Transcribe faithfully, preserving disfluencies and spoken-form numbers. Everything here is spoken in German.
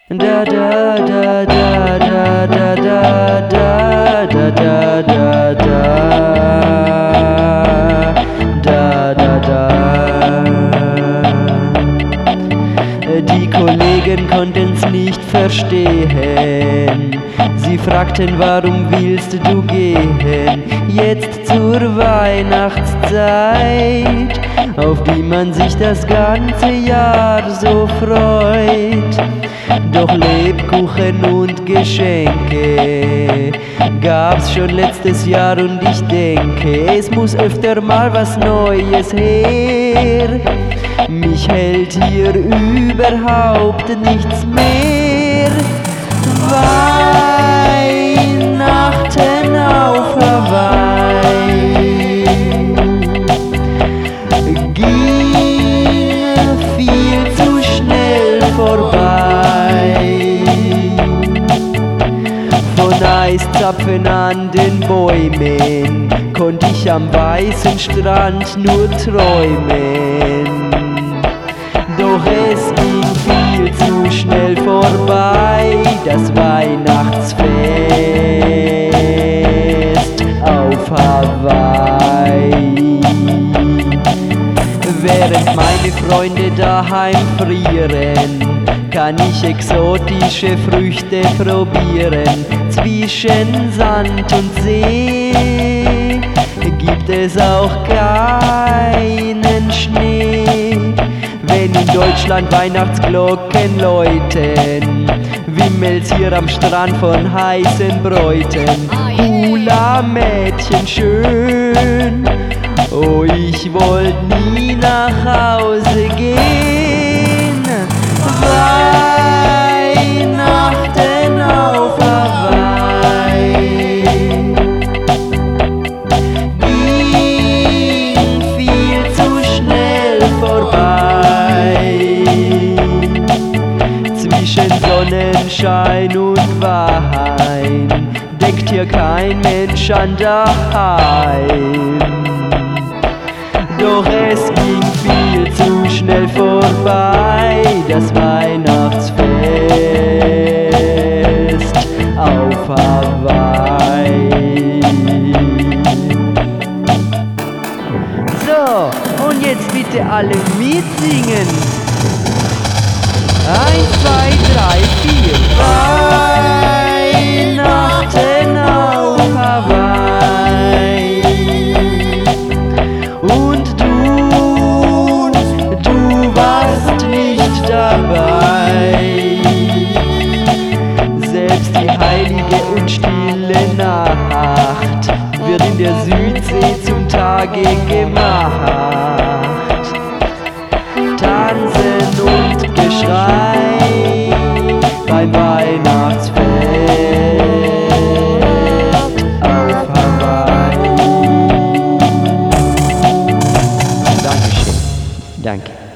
Da da da da da da da da da da da da da da. Die Kollegen konnten's nicht verstehen. Sie fragten, warum willst du gehen? Jetzt zur Weihnachtszeit, auf die man sich das ganze Jahr so freut. Doch Lebkuchen und Geschenke gab's schon letztes Jahr und ich denke, es muss öfter mal was Neues her. Mich hält hier überhaupt nichts mehr. Weihnachten auf Hawaii ging viel zu schnell vorbei. Von Eiszapfen an den Bäumen konnte ich am weißen Strand nur träumen. Doch es ging viel zu schnell vorbei, das Weihnachtsfest auf Hawaii. Während meine Freunde daheim frieren, kann ich exotische Früchte probieren. Zwischen Sand und See gibt es auch keinen Schnee. Wenn in Deutschland Weihnachtsglocken läuten, wimmelt's hier am Strand von heißen Bräuten. Hula Mädchen schön, oh ich wollt nie nach Hause gehen. Weihnachten auf Hawaii ging viel zu schnell vorbei. Zwischen Sonnenschein und Wein denkt hier kein Mensch an daheim. Doch es ging viel zu schnell vorbei, das Weihnachtsfest auf Hawaii. So, und jetzt bitte alle mitsingen. Eins, zwei, drei, vier. Weihnachten auf Hawaii. Und du, du warst nicht dabei. Selbst die heilige und stille Nacht wird in der Südsee zum Tage gemacht. Tanzen und Geschrei beim Weihnachtsfest auf Hawaii. Dankeschön. Danke.